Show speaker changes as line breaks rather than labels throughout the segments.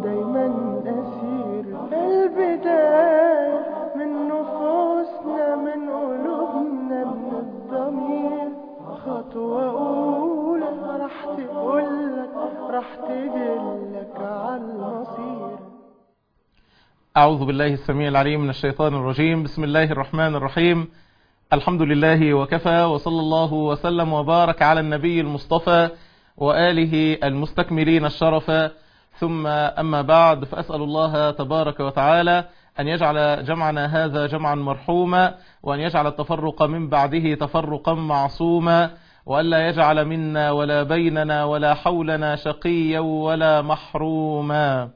دايما أسير البداية من نفوسنا، من قلوبنا، من الضمير. خطوة أولى راح تقولك، راح تدلك على المصير.
أعوذ بالله السميع العليم من الشيطان الرجيم. بسم الله الرحمن الرحيم. الحمد لله وكفى، وصلى الله وسلم وبارك على النبي المصطفى وآله المستكملين الشرف، ثم أما بعد، فأسأل الله تبارك وتعالى أن يجعل جمعنا هذا جمعا مرحوما، وأن يجعل التفرق من بعده تفرقا معصوما، وألا يجعل منا ولا بيننا ولا حولنا شقيا ولا محروما.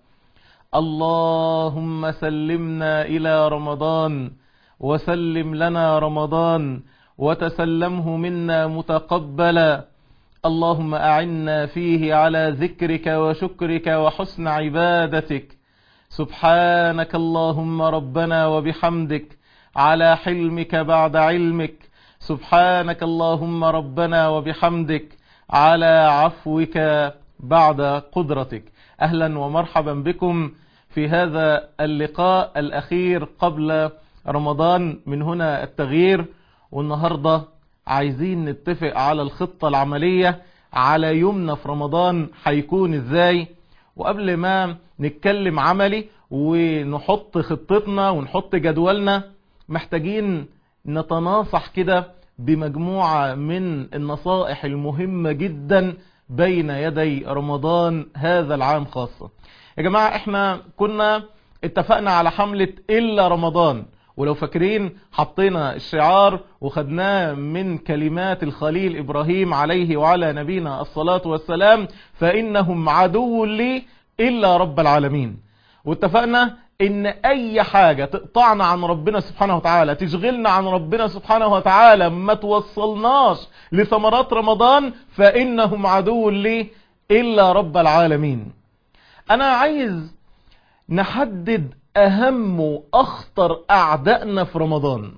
اللهم سلمنا إلى رمضان، وسلم لنا رمضان، وتسلمه منا متقبلا. اللهم أعنا فيه على ذكرك وشكرك وحسن عبادتك. سبحانك اللهم ربنا وبحمدك على حلمك بعد علمك. سبحانك اللهم ربنا وبحمدك على عفوك بعد قدرتك. أهلا ومرحبا بكم في هذا اللقاء الأخير قبل رمضان من هنا التغيير. والنهاردة عايزين نتفق على الخطة العملية على يومنا في رمضان هيكون ازاي. وقبل ما نتكلم عملي ونحط خطتنا ونحط جدولنا، محتاجين نتناصح كده بمجموعة من النصائح المهمة جدا بين يدي رمضان هذا العام خاصة. يا جماعة، احنا كنا اتفقنا على حملة إلا رمضان، ولو فاكرين حطينا الشعار وخدناه من كلمات الخليل إبراهيم عليه وعلى نبينا الصلاة والسلام: فإنهم عدو لي إلا رب العالمين. واتفقنا ان اي حاجة تقطعنا عن ربنا سبحانه وتعالى، تشغلنا عن ربنا سبحانه وتعالى، ما توصلناش لثمرات رمضان، فإنهم عدو لي إلا رب العالمين. انا عايز نحدد اهم واخطر اعدائنا في رمضان.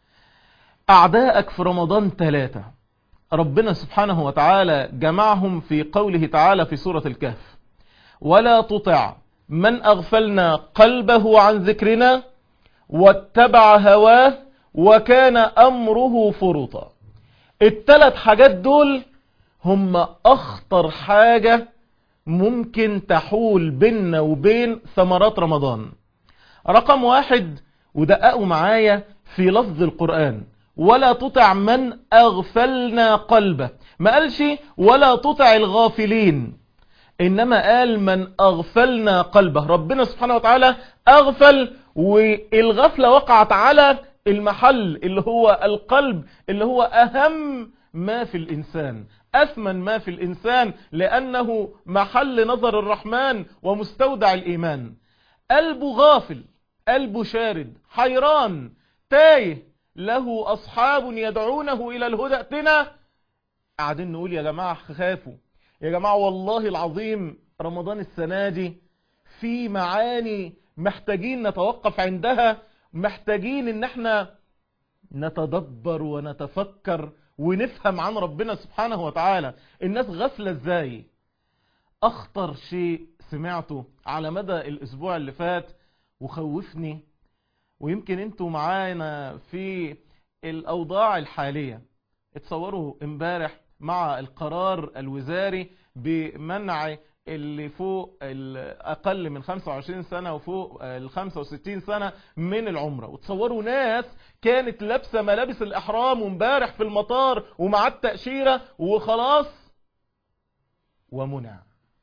اعدائك في رمضان 3 ربنا سبحانه وتعالى جمعهم في قوله تعالى في سورة الكهف: ولا تطع من أغفلنا قلبه عن ذكرنا واتبع هواه وكان أمره فرطا. ال3 حاجات دول هم أخطر حاجة ممكن تحول بيننا وبين ثمرات رمضان. رقم 1، ودققوا معايا في لفظ القرآن: ولا تطع من أغفلنا قلبه. ما قالش ولا تطع الغافلين، إنما قال من أغفلنا قلبه. ربنا سبحانه وتعالى أغفل، والغفلة وقعت على المحل اللي هو القلب، اللي هو أهم ما في الإنسان، أثمن ما في الإنسان، لأنه محل نظر الرحمن ومستودع الإيمان. قلبه غافل، قلبه شارد، حيران، تايه، له أصحاب يدعونه إلى الهدى ائتنا. قاعدين نقول يا جماعة خافوا، يا جماعة والله العظيم رمضان السنة دي في معاني محتاجين نتوقف عندها، محتاجين ان احنا نتدبر ونتفكر ونفهم عن ربنا سبحانه وتعالى. الناس غفلة ازاي؟ اخطر شيء سمعته على مدى الاسبوع اللي فات وخوفني، ويمكن انتوا معانا في الاوضاع الحالية. اتصوروا امبارح مع القرار الوزاري بمنع اللي فوق اقل من 25 سنة وفوق 65 سنة من العمرة، وتصوروا ناس كانت لابسة ملابس الاحرام وامبارح في المطار ومع التأشيرة وخلاص ومنع.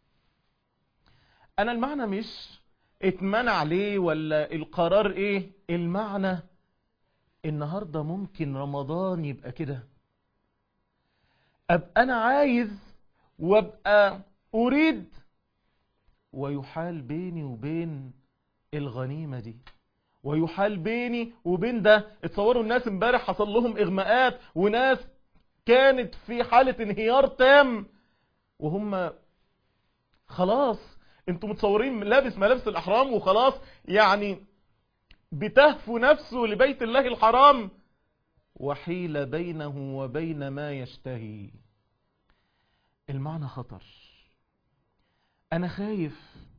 انا المعنى مش اتمنع ليه ولا القرار ايه، المعنى النهاردة ممكن رمضان يبقى كده. ابقى انا عايز وابقى اريد ويحال بيني وبين الغنيمة دي، ويحال بيني وبين ده. اتصوروا الناس امبارح حصل لهم اغماءات، وناس كانت في حالة انهيار تام، وهم خلاص، انتوا متصورين لابس ملابس الاحرام وخلاص، يعني بتهفو نفسه لبيت الله الحرام، وحيل بينه وبين ما يشتهي. المعنى خطر. انا خايف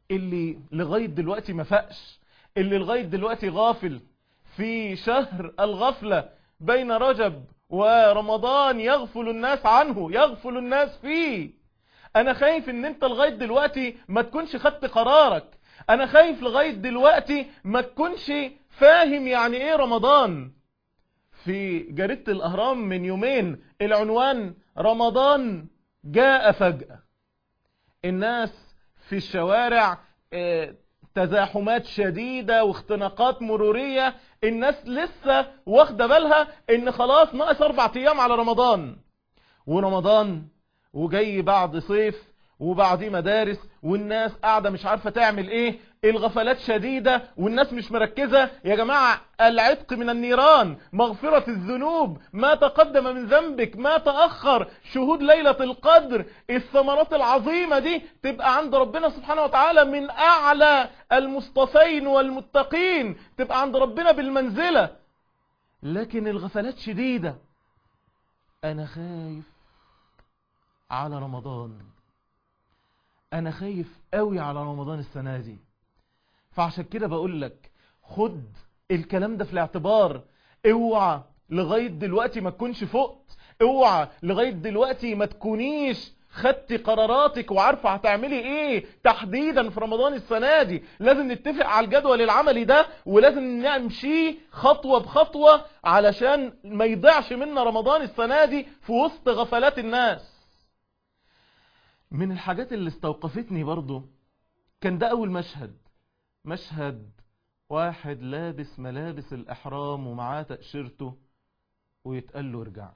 اللي لغاية دلوقتي ما فقش، اللي لغاية دلوقتي غافل في شهر الغفلة بين رجب ورمضان، يغفل الناس عنه، يغفل الناس فيه. انا خايف ان انت لغاية دلوقتي ما تكونش خدت قرارك، انا خايف لغاية دلوقتي ما تكونش فاهم يعني ايه رمضان. في جريدة الاهرام من يومين العنوان: رمضان جاء فجأة. الناس في الشوارع تزاحمات شديدة واختناقات مرورية، الناس لسه واخدة بالها ان خلاص ناقص 4 ايام على رمضان، ورمضان وجاي بعد صيف وبعديه مدارس، والناس قاعدة مش عارفة تعمل ايه، الغفلات شديدة والناس مش مركزة. يا جماعة العتق من النيران، مغفرة الذنوب، ما تقدم من ذنبك ما تأخر، شهود ليلة القدر، الثمرات العظيمة دي تبقى عند ربنا سبحانه وتعالى من أعلى المصطفين والمتقين، تبقى عند ربنا بالمنزلة. لكن الغفلات شديدة. أنا خايف على رمضان، أنا خايف قوي على رمضان السنة دي. فعشان كده بقول لك خد الكلام ده في الاعتبار. اوعى لغاية دلوقتي ما تكونش فقت، اوعى لغاية دلوقتي ما تكونيش خدتي قراراتك وعارفة هتعملي ايه تحديدا في رمضان السنة دي. لازم نتفق على الجدول العملي ده، ولازم نمشي خطوة بخطوة علشان ما يضيعش منا رمضان السنة دي في وسط غفلات الناس. من الحاجات اللي استوقفتني برضو كان ده اول مشهد واحد لابس ملابس الإحرام ومعاه تأشيرته ويتقال له ارجع.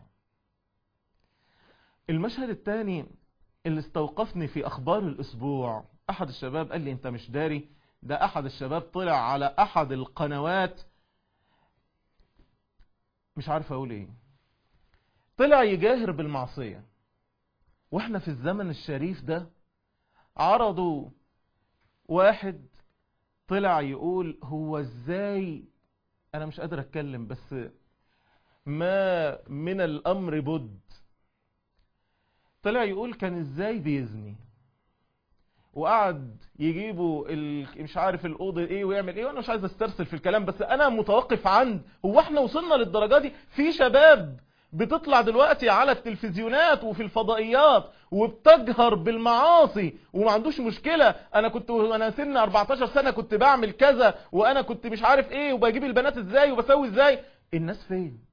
المشهد الثاني اللي استوقفني في أخبار الأسبوع، أحد الشباب قال لي أنت مش داري، ده أحد الشباب طلع على أحد القنوات، مش عارف أقول إيه، طلع يجاهر بالمعصية. وإحنا في الزمن الشريف ده عرضوا واحد طلع يقول هو ازاي، انا مش قادر اتكلم بس ما من الامر بد، طلع يقول كان ازاي بيزني، وقعد يجيبوا مش عارف الاوضه ايه ويعمل ايه، وانا مش عايز استرسل في الكلام، بس انا متوقف عند هو احنا وصلنا للدرجه دي؟ في شباب بتطلع دلوقتي على التلفزيونات وفي الفضائيات وبتجهر بالمعاصي وما عندوش مشكلة، انا سن 14 سنة كنت بعمل كذا، وانا كنت مش عارف ايه، وبجيب البنات ازاي وبسوي ازاي. الناس فين؟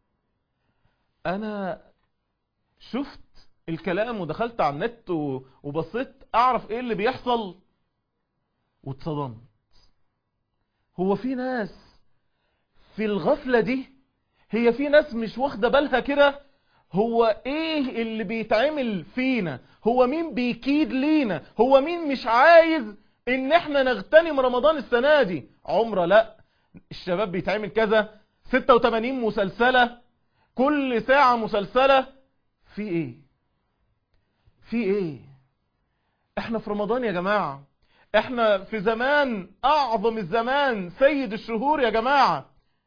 انا شفت الكلام ودخلت على النت وبصيت اعرف ايه اللي بيحصل واتصدمت. هو في ناس في الغفلة دي، هي في ناس مش واخدة بالها كده، هو ايه اللي بيتعمل فينا، هو مين بيكيد لينا، هو مين مش عايز ان احنا نغتنم رمضان السنة دي. عمره لا، الشباب بيتعمل كذا، 86 مسلسلة، كل ساعة مسلسلة، في ايه؟ في ايه؟ احنا في رمضان يا جماعة، احنا في زمان اعظم الزمان، سيد الشهور يا جماعة.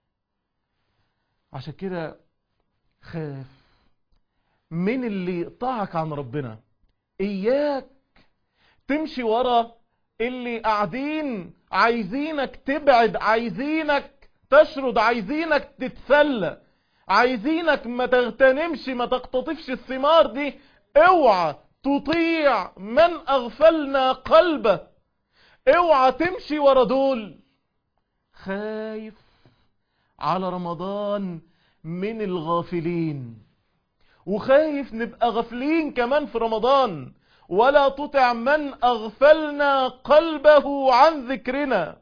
عشان كده خاف من اللي يقطعك عن ربنا، اياك تمشي ورا اللي قاعدين عايزينك تبعد، عايزينك تشرد، عايزينك تتسلى، عايزينك ما تغتنمش، ما تقتطفش الثمار دي. اوعى تطيع من اغفلنا قلبه، اوعى تمشي ورا دول. خايف على رمضان من الغافلين، وخايف نبقى غافلين كمان في رمضان. ولا تطع من اغفلنا قلبه عن ذكرنا.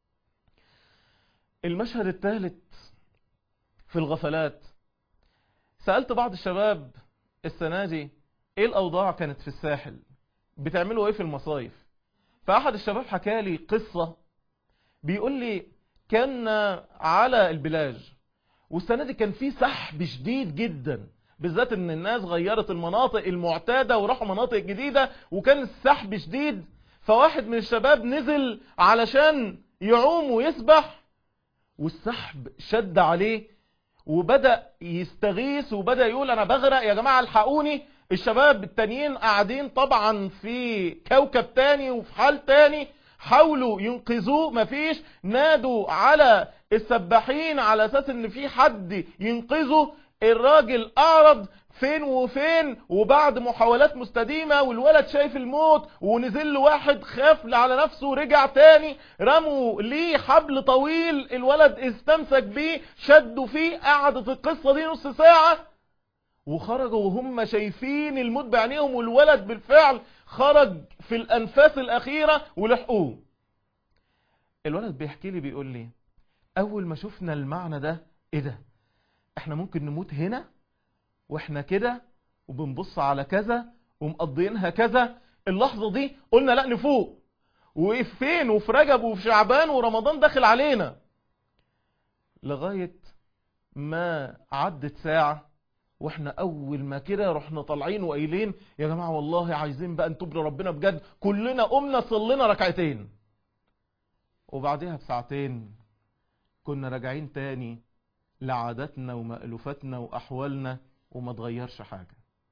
المشهد الثالث في الغفلات، سألت بعض الشباب السنة دي ايه الاوضاع كانت في الساحل، بتعملوا ايه في المصايف؟ فاحد الشباب حكى لي قصة، بيقول لي كان على البلاج، والسنة دي كان في سحب شديد جدا، بالذات ان الناس غيرت المناطق المعتادة وراحوا مناطق جديدة، وكان السحب شديد. فواحد من الشباب نزل علشان يعوم ويسبح، والسحب شد عليه وبدأ يستغيث وبدأ يقول انا بغرق يا جماعة الحقوني. الشباب التانيين قاعدين طبعا في كوكب تاني وفي حال تاني، حاولوا ينقذوه مفيش، نادوا على السباحين على اساس ان في حد ينقذه، الراجل اعرض فين وفين، وبعد محاولات مستديمة والولد شايف الموت ونزل له واحد خاف على نفسه ورجع تاني، رموا ليه حبل طويل، الولد استمسك بيه شدوا فيه، قعدت القصة دي نص ساعة وخرجوا وهم شايفين الموت بعينيهم، والولد بالفعل خرج في الأنفاس الأخيرة ولحقوه. الولد بيحكي لي بيقول لي أول ما شفنا المعنى ده، إيه ده؟ إحنا ممكن نموت هنا وإحنا كده وبنبص على كذا ومقضينها كذا، اللحظة دي قلنا لا نفوق، وفين وفي رجب وفي شعبان ورمضان داخل علينا، لغاية ما عدت ساعة واحنا اول ما كده رحنا طالعين وقايلين يا جماعة والله عايزين بقى نتوب لربنا بجد، كلنا قمنا صلينا ركعتين، وبعدها بساعتين كنا راجعين تاني لعاداتنا ومألوفاتنا واحوالنا وما تغيرش حاجة.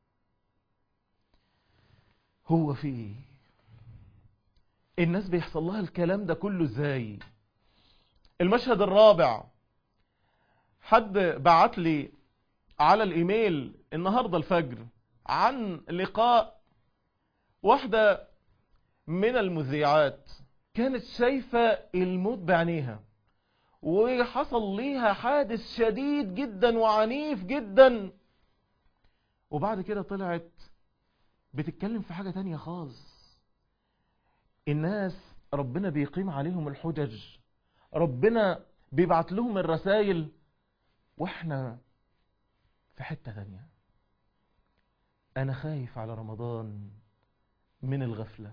هو في ايه؟ الناس بيحصل لها الكلام ده كله ازاي؟ المشهد الرابع، حد بعت لي على الايميل النهاردة الفجر عن لقاء واحدة من المذيعات كانت شايفة الموت بعينيها، وحصل ليها حادث شديد جدا وعنيف جدا، وبعد كده طلعت بتتكلم في حاجة تانية خالص. الناس ربنا بيقيم عليهم الحجج، ربنا بيبعت لهم الرسائل، واحنا في حتة تانية. انا خايف على رمضان من الغفلة،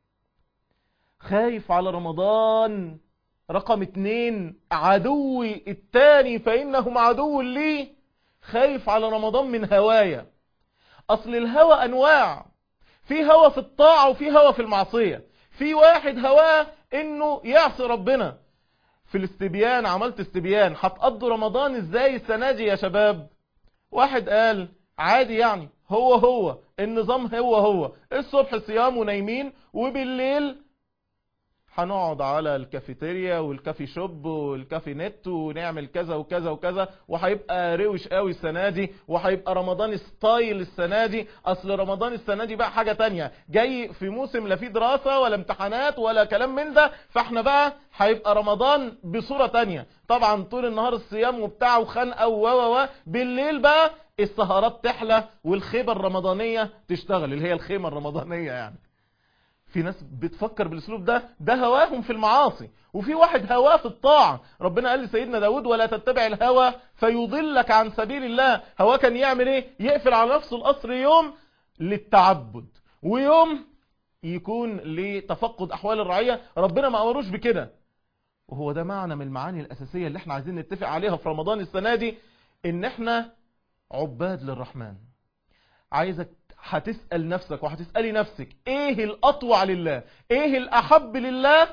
خايف على رمضان رقم 2 عدوي التاني فإنهم عدو لي، خايف على رمضان من هوايا. اصل الهوى انواع، في هوى في الطاعة وفي هوى في المعصية. في واحد هواه انه يعصي ربنا. في الاستبيان عملت استبيان هتقضوا رمضان ازاي السنة دي يا شباب، واحد قال عادي يعني هو النظام هو الصبح صيام ونايمين، وبالليل هنقعد على الكافيتيريا والكافي شوب والكافي نت ونعمل كذا وكذا وكذا، وهيبقى روش قوي السنة دي، وهيبقى رمضان ستايل السنة دي. اصل رمضان السنة دي بقى حاجة تانية، جاي في موسم لا فيه دراسة ولا امتحانات ولا كلام من ده، فاحنا بقى هيبقى رمضان بصورة تانية. طبعا طول النهار الصيام وبتاع وخنقة و بالليل بقى السهرات تحلى والخيبة الرمضانية تشتغل، اللي هي الخيمة الرمضانية يعني. في ناس بتفكر بالاسلوب ده هواهم في المعاصي، وفي واحد هواه في الطاعة. ربنا قال لسيدنا داود ولا تتبع الهوى فيضلك عن سبيل الله. هواه كان يعمل ايه؟ يقفل على نفسه القصر يوم للتعبد ويوم يكون لتفقد احوال الرعية. ربنا ما امروش بكده، وهو ده معنى من المعاني الاساسية اللي احنا عايزين نتفق عليها في رمضان السنة دي، ان احنا عباد للرحمن. عايزك هتسأل نفسك وهتسألي نفسك ايه الأطوع لله، ايه الأحب لله،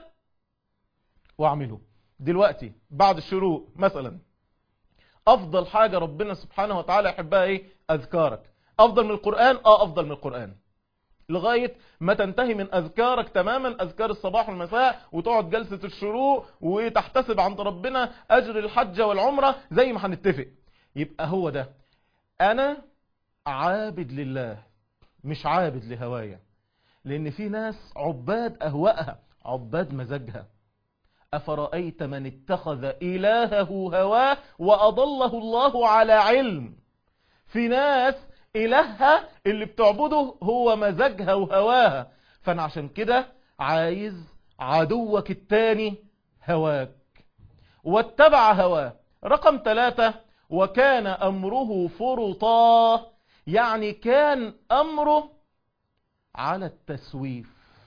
واعمله دلوقتي بعد الشروق مثلا. افضل حاجة ربنا سبحانه وتعالى يحبها ايه؟ اذكارك. افضل من القرآن؟ افضل من القرآن، لغاية ما تنتهي من اذكارك تماما، اذكار الصباح والمساء، وتقعد جلسة الشروق وتحتسب عند ربنا اجر الحج والعمرة زي ما هنتفق. يبقى هو ده، انا عابد لله مش عابد لهوايا. لان في ناس عباد اهوائها، عباد مزاجها. افرأيت من اتخذ الهه هواه واضله الله على علم. في ناس الهها اللي بتعبده هو مزاجها وهواها. فانا عشان كده عايز عدوك التاني هواك، واتبع هواه. رقم 3 وكان امره فرطا، يعني كان امره على التسويف.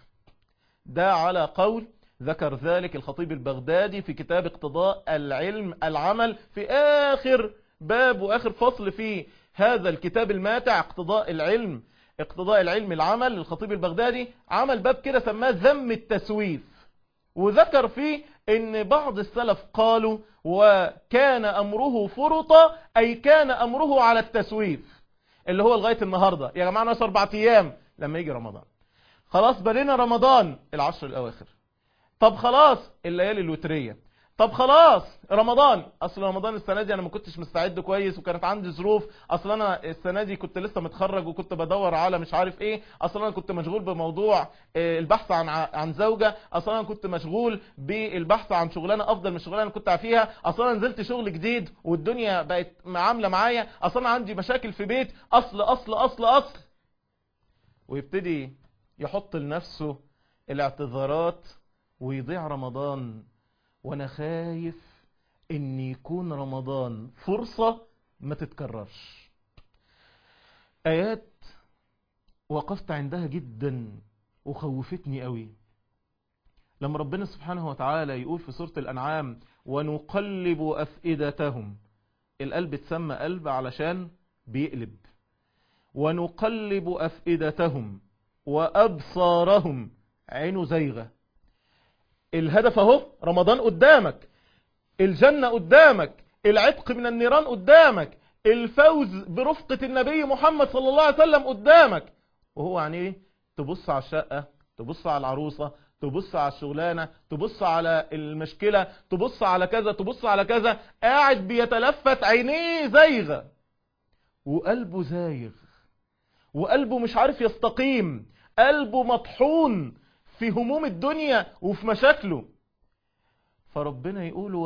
ده على قول ذكر ذلك الخطيب البغدادي في كتاب اقتضاء العلم العمل، في اخر باب واخر فصل في هذا الكتاب الماتع اقتضاء العلم العمل. الخطيب البغدادي عمل باب كده سماه ذم التسويف، وذكر فيه ان بعض السلف قالوا وكان امره فرطا، اي كان امره على التسويف، اللي هو لغاية النهاردة يا جماعة ناقص 4 ايام لما يجي رمضان، خلاص بلينا رمضان العشر الاواخر، طب خلاص الليالي الوترية، طب خلاص رمضان، اصل رمضان السنة دي انا ما كنتش مستعد كويس وكانت عندي ظروف، اصل انا السنة دي كنت لسه متخرج وكنت بدور على مش عارف ايه، اصل انا كنت مشغول بموضوع البحث عن زوجة، اصل انا كنت مشغول بالبحث عن شغلانة افضل من الشغلانة اللي كنت فيها، اصل انا نزلت شغل جديد والدنيا بقت عاملة معايا، اصل انا عندي مشاكل في بيت، اصل اصل اصل اصل، ويبتدي يحط لنفسه الاعتذارات ويضيع رمضان. وانا خايف ان يكون رمضان فرصة ما تتكررش. ايات وقفت عندها جدا وخوفتني قوي، لما ربنا سبحانه وتعالى يقول في سورة الانعام ونقلب افئدتهم، القلب اتسمى قلب علشان بيقلب، ونقلب افئدتهم وابصارهم، عينه زيغة. الهدف اهو، رمضان قدامك، الجنة قدامك، العتق من النيران قدامك، الفوز برفقة النبي محمد صلى الله عليه وسلم قدامك، وهو يعني ايه؟ تبص على الشقة، تبص على العروسة، تبص على الشغلانة، تبص على المشكلة، تبص على كذا، تبص على كذا، قاعد بيتلفت، عينيه زيغة وقلبه زايغ وقلبه مش عارف يستقيم، قلبه مطحون في هموم الدنيا وفي مشاكله. فربنا يقول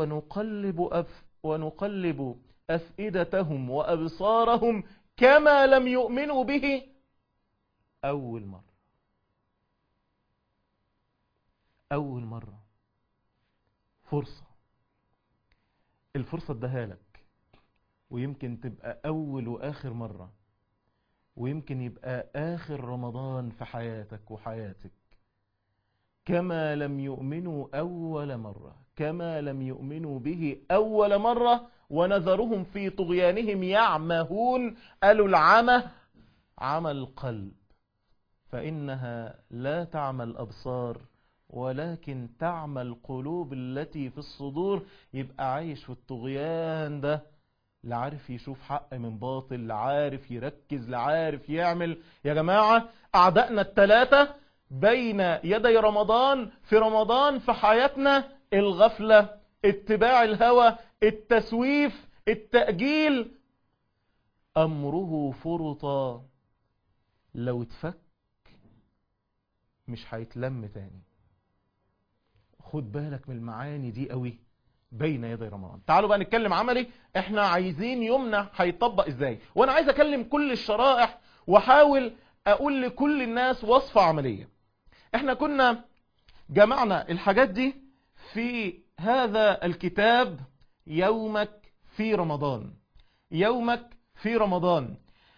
ونقلب أفئدتهم وأبصارهم كما لم يؤمنوا به أول مرة. أول مرة فرصة، الفرصة اداها لك، ويمكن تبقى أول وآخر مرة، ويمكن يبقى آخر رمضان في حياتك وحياتك. كما لم يؤمنوا أول مرة، كما لم يؤمنوا به أول مرة، ونذرهم في طغيانهم يعمهون. قالوا العمى عمى القلب، فإنها لا تعمى الأبصار ولكن تعمى القلوب التي في الصدور. يبقى عايش في الطغيان ده، لا عارف يشوف حق من باطل، لا عارف يركز، لا عارف يعمل. يا جماعة أعدائنا الثلاثة بين يدي رمضان، في رمضان، في حياتنا: الغفلة، اتباع الهوى، التسويف، التأجيل. أمره فرطا، لو اتفك مش هيتلم تاني. خد بالك من المعاني دي قوي بين يدي رمضان. تعالوا بقى نتكلم عملي، احنا عايزين يومنا هيطبق ازاي. وانا عايز اكلم كل الشرائح واحاول اقول لكل الناس وصفة عملية. احنا كنا جمعنا الحاجات دي في هذا الكتاب، يومك في رمضان، يومك في رمضان.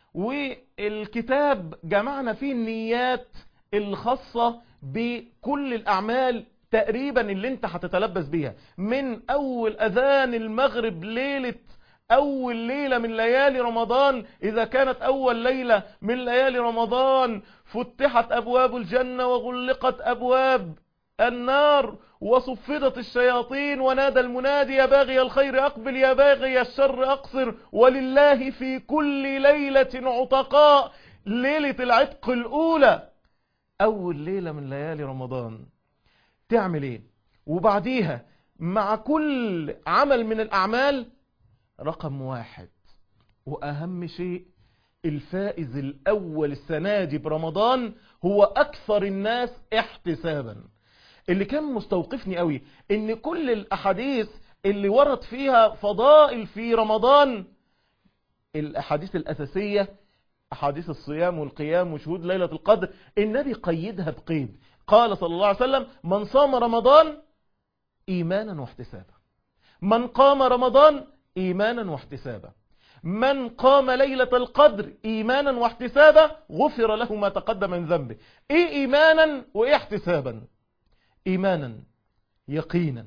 والكتاب جمعنا فيه النيات الخاصة بكل الأعمال تقريبا اللي انت هتتلبس بيها، من أول أذان المغرب ليلة أول ليلة من ليالي رمضان. إذا كانت أول ليلة من ليالي رمضان فتحت أبواب الجنة وغلقت أبواب النار وصفدت الشياطين، ونادى المنادي يا باغي الخير أقبل يا باغي الشر أقصر، ولله في كل ليلة عتقاء. ليلة العتق الأولى، أول ليلة من ليالي رمضان. تعمل إيه؟ وبعديها مع كل عمل من الأعمال، رقم 1 وأهم شيء، الفائز الأول السنة دي برمضان هو أكثر الناس احتسابا. اللي كان مستوقفني قوي ان كل الأحاديث اللي ورد فيها فضائل في رمضان، الأحاديث الأساسية، أحاديث الصيام والقيام وشهود ليلة القدر، النبي قيدها بقيد. قال صلى الله عليه وسلم: من صام رمضان إيمانا واحتسابا، من قام رمضان إيمانا واحتسابا، من قام ليلة القدر إيمانا واحتسابا غفر له ما تقدم من ذنبه. إيه إيمانا وإيه احتسابا؟ إيمانا يقينا،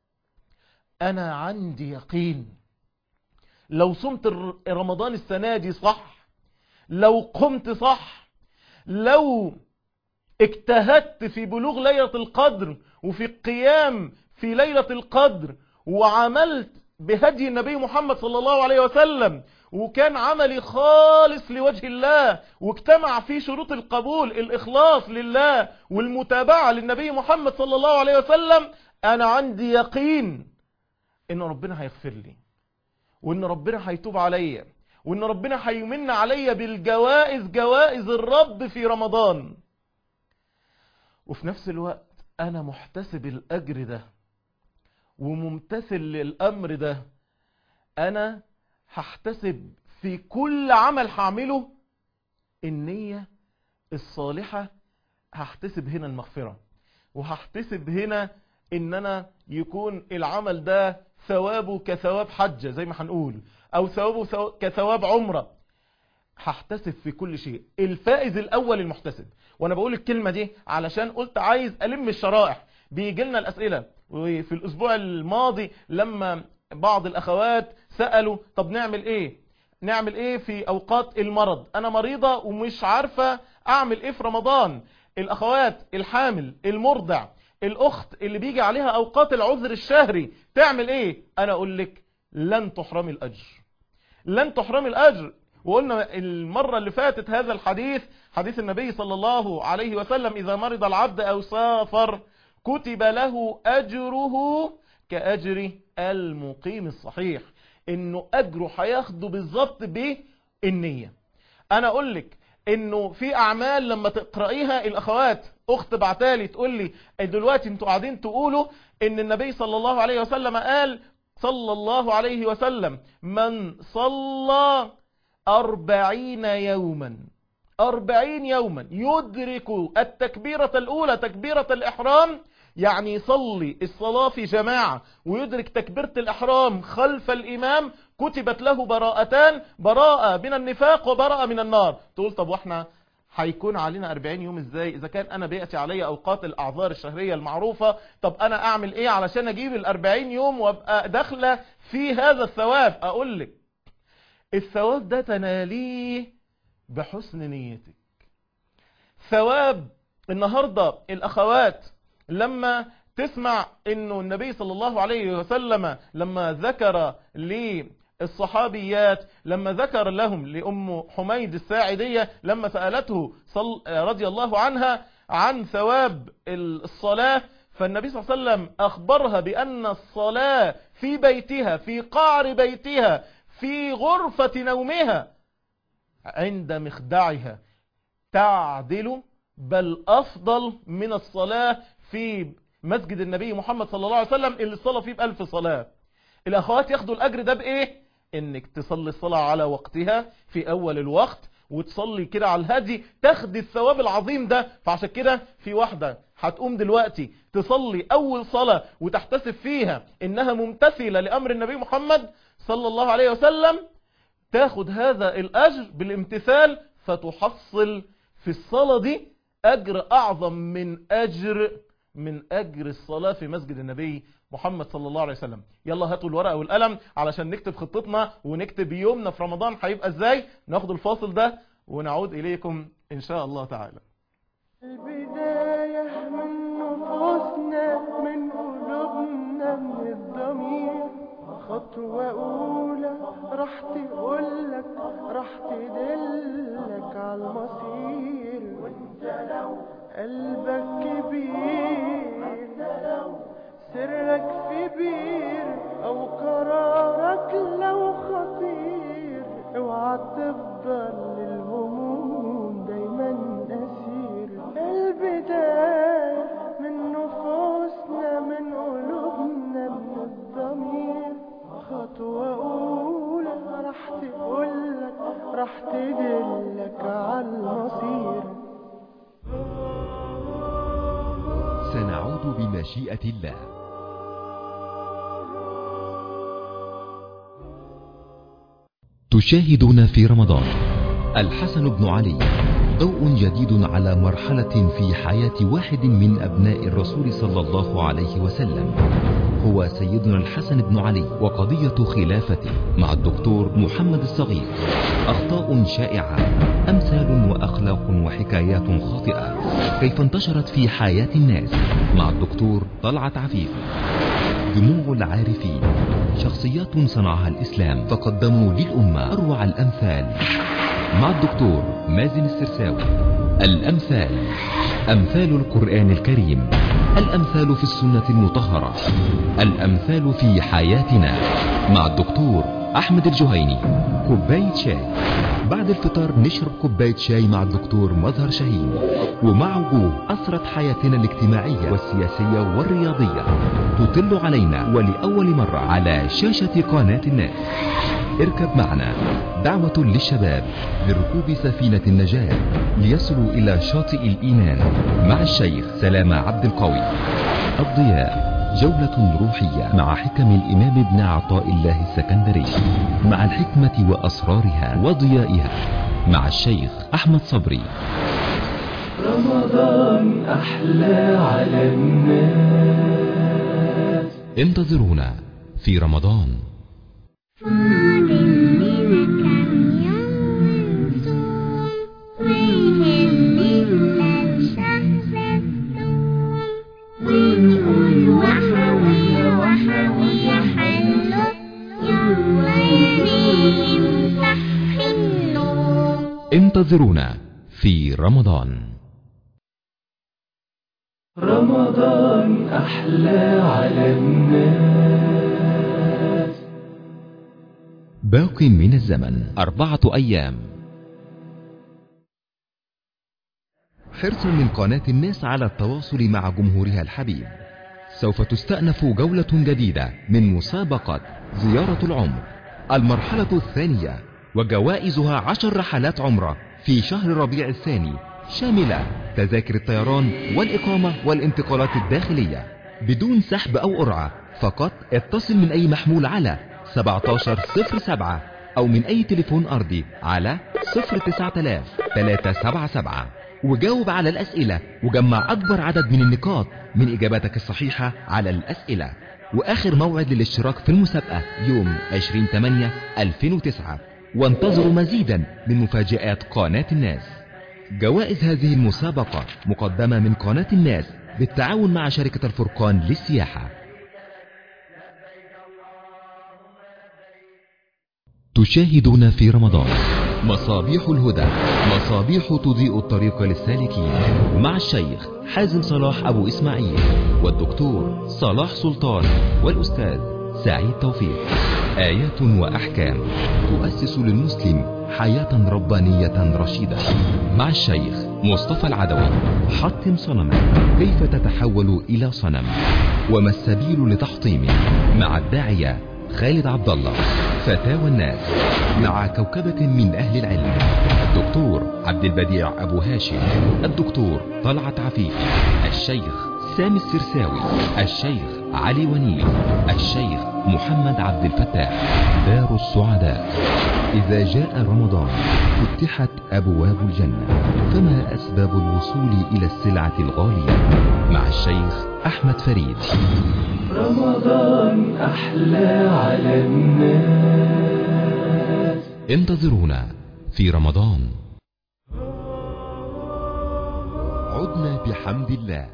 أنا عندي يقين لو صمت رمضان السنة دي صح، لو قمت صح، لو اجتهدت في بلوغ ليلة القدر وفي القيام في ليلة القدر، وعملت بهدي النبي محمد صلى الله عليه وسلم، وكان عملي خالص لوجه الله، واجتمع فيه شروط القبول، الإخلاص لله والمتابعة للنبي محمد صلى الله عليه وسلم، أنا عندي يقين إن ربنا هيغفر لي، وإن ربنا هيتوب عليا، وإن ربنا هيمن عليا بالجوائز، جوائز الرب في رمضان. وفي نفس الوقت أنا محتسب الأجر ده وممتثل للأمر ده. أنا هحتسب في كل عمل هعمله النية الصالحة، هحتسب هنا المغفرة، وهحتسب هنا إن أنا يكون العمل ده ثوابه كثواب حجة زي ما هنقول، أو ثوابه كثواب عمرة. هحتسب في كل شيء. الفائز الأول المحتسب. وأنا بقول الكلمة دي علشان قلت عايز ألم الشرائح. بيجي لنا الأسئلة، وفي الأسبوع الماضي لما بعض الأخوات سألوا طب نعمل إيه في أوقات المرض، أنا مريضة ومش عارفة أعمل إيه في رمضان. الأخوات الحامل، المرضع، الأخت اللي بيجي عليها أوقات العذر الشهري تعمل إيه؟ أنا أقول لك لن تحرمي الأجر، لن تحرمي الأجر. وقلنا المرة اللي فاتت هذا الحديث، حديث النبي صلى الله عليه وسلم: إذا مرض العبد أو سافر كتب له أجره كأجر المقيم الصحيح. إنه أجره هياخده بالظبط بالنية. أنا أقول لك إنه في أعمال لما تقرأيها، الأخوات أخت بعتالي تقول لي دلوقتي انتوا قاعدين تقولوا إن النبي صلى الله عليه وسلم قال صلى الله عليه وسلم: من صلى 40 يوما 40 يوما يدرك التكبيرة الأولى تكبيرة الإحرام، يعني يصلي الصلاة في جماعة ويدرك تكبيرة الإحرام خلف الإمام، كتبت له براءتان: براءة من النفاق وبراءة من النار. تقول طب واحنا هيكون علينا 40 يوم ازاي اذا كان انا بيأتي علي اوقات الاعذار الشهرية المعروفة؟ طب انا اعمل ايه علشان اجيب ال40 يوم وابقى داخلة في هذا الثواب؟ اقول لك الثواب ده تناليه بحسن نيتك. ثواب النهاردة الأخوات لما تسمع انه النبي صلى الله عليه وسلم لما ذكر للصحابيات، لما ذكر لهم لأم حميد الساعدية لما سألته رضي الله عنها عن ثواب الصلاة، فالنبي صلى الله عليه وسلم أخبرها بأن الصلاة في بيتها، في قعر بيتها، في غرفة نومها، عند مخدعها، تعدل بل أفضل من الصلاة في مسجد النبي محمد صلى الله عليه وسلم اللي الصلاة فيه ب1000 صلاة. الأخوات ياخدوا الأجر ده بإيه؟ إنك تصلي الصلاة على وقتها في أول الوقت، وتصلي كده على الهدي، تاخدي الثواب العظيم ده. فعشان كده في واحدة هتقوم دلوقتي تصلي أول صلاة وتحتسب فيها إنها ممتثلة لأمر النبي محمد صلى الله عليه وسلم، تاخد هذا الأجر بالامتثال، فتحصل في الصلاة دي أجر أعظم من أجر الصلاة في مسجد النبي محمد صلى الله عليه وسلم. يلا هاتوا الورقة والقلم علشان نكتب خطتنا ونكتب يومنا في رمضان هيبقى ازاي. ناخد الفاصل ده ونعود إليكم إن شاء الله تعالى.
البداية من نفوسنا، من قلوبنا، من الضمير. خطوة أولى راح تقولك، راح تدلك على المصير. وانت لو قلبك كبير، سرك في بير، أو قرارك لو خطير، اوعى تفضل للهموم دايما أسير. البداية من نفوسنا، من قلوبنا، من الضمير. خطوة أولى راح تقولك، راح تدلك على المصير.
سنعود بمشيئة الله. تشاهدون في رمضان الحسن بن علي، ضوء جديد على مرحلة في حياة واحد من أبناء الرسول صلى الله عليه وسلم، هو سيدنا الحسن بن علي وقضية خلافته مع الدكتور محمد الصغير. أخطاء شائعة، أمثال وأخلاق وحكايات خاطئة، كيف انتشرت في حياة الناس مع الدكتور طلعت عفيف. دموع العارفين، شخصيات صنعها الإسلام فقدموا للأمة أروع الأمثال. مع الدكتور مازن السرساوي. الأمثال، أمثال القرآن الكريم، الأمثال في السنة المطهرة، الأمثال في حياتنا. مع الدكتور أحمد الجهيني. كوباية شاي بعد الفطار، نشرب كوباية شاي مع الدكتور مظهر شاهين، ومع وجوه أثرت حياتنا الاجتماعية والسياسية والرياضية تطل علينا ولأول مرة على شاشة قناة الناس. اركب معنا، دعوة للشباب لركوب سفينة النجاة ليصلوا إلى شاطئ الإيمان مع الشيخ سلامة عبد القوي. الضياء، جولة روحية مع حكم الإمام ابن عطاء الله السكندري، مع الحكمة وأسرارها وضيائها، مع الشيخ أحمد صبري.
رمضان أحلى على الناس.
انتظرونا في رمضان. انتظرونا في رمضان.
رمضان أحلى على الناس.
باق من الزمن 4 أيام. حرصا من قناة الناس على التواصل مع جمهورها الحبيب، سوف تستأنف جولة جديدة من مسابقة زيارة العمر، المرحلة الثانية، وجوائزها 10 رحلات عمرة في شهر ربيع الثاني، شاملة تذاكر الطيران والإقامة والانتقالات الداخلية بدون سحب أو قرعة. فقط اتصل من أي محمول على 1707 أو من أي تليفون أرضي على 09377 وجاوب على الأسئلة وجمع أكبر عدد من النقاط من إجاباتك الصحيحة على الأسئلة. وآخر موعد للاشتراك في المسابقة يوم 20/8/2009. وانتظروا مزيدا من مفاجآت قناة الناس. جوائز هذه المسابقة مقدمة من قناة الناس بالتعاون مع شركة الفرقان للسياحة. تشاهدون في رمضان مصابيح الهدى، مصابيح تضيء الطريق للسالكين، مع الشيخ حازم صلاح أبو إسماعيل والدكتور صلاح سلطان والأستاذ سعيد توفيق. آيات وأحكام تؤسس للمسلم حياة ربانية رشيدة، مع الشيخ مصطفى العدوي. حطم صنما، كيف تتحول إلى صنم وما السبيل لتحطيمه، مع الداعية خالد عبد الله. فتاوى الناس مع كوكبة من أهل العلم، الدكتور عبد البديع أبو هاشم، الدكتور طلعت عفيف، الشيخ سامي السرساوي، الشيخ علي ونيل، الشيخ محمد عبد الفتاح. دار السعداء. إذا جاء رمضان فتحت أبواب الجنة، فما أسباب الوصول إلى السلعة الغالية، مع الشيخ أحمد فريد.
رمضان أحلى على الناس.
انتظرونا في رمضان. عدنا بحمد الله.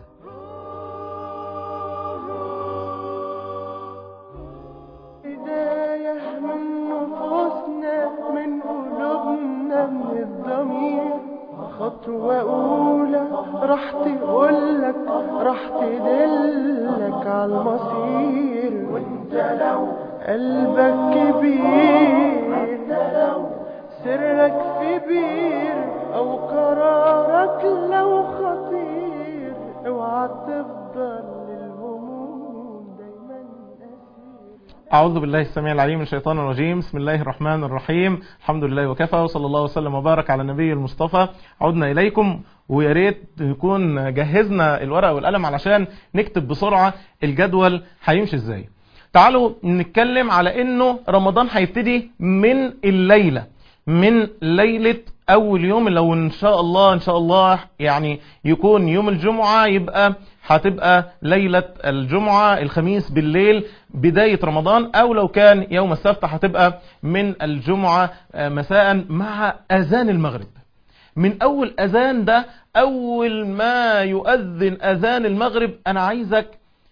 هداية من نفوسنا، من قلوبنا، من الضمير. خطوة أولى راح تقولك، راح تدلك على المصير. وانت لو قلبك كبير، وانت لو سرك في بير، أو قرارك لو خطير، اوعى تفضل للهموم دايما أسير.
أعوذ بالله السميع العليم من الشيطان الرجيم. بسم الله الرحمن الرحيم. الحمد لله وكفى، وصلى الله وسلم وبارك على النبي المصطفى. عدنا إليكم، ويا ريت نكون جهزنا الورقة والقلم علشان نكتب بسرعة الجدول هيمشي ازاي. تعالوا نتكلم على انه رمضان هيبتدي من الليلة، من ليلة اول يوم. لو ان شاء الله يعني يكون يوم الجمعة، يبقى هتبقى ليلة الجمعة الخميس بالليل بداية رمضان، او لو كان يوم السبت هتبقى من الجمعة مساء مع اذان المغرب. من اول اذان ده، اول ما يؤذن اذان المغرب، انا عايزك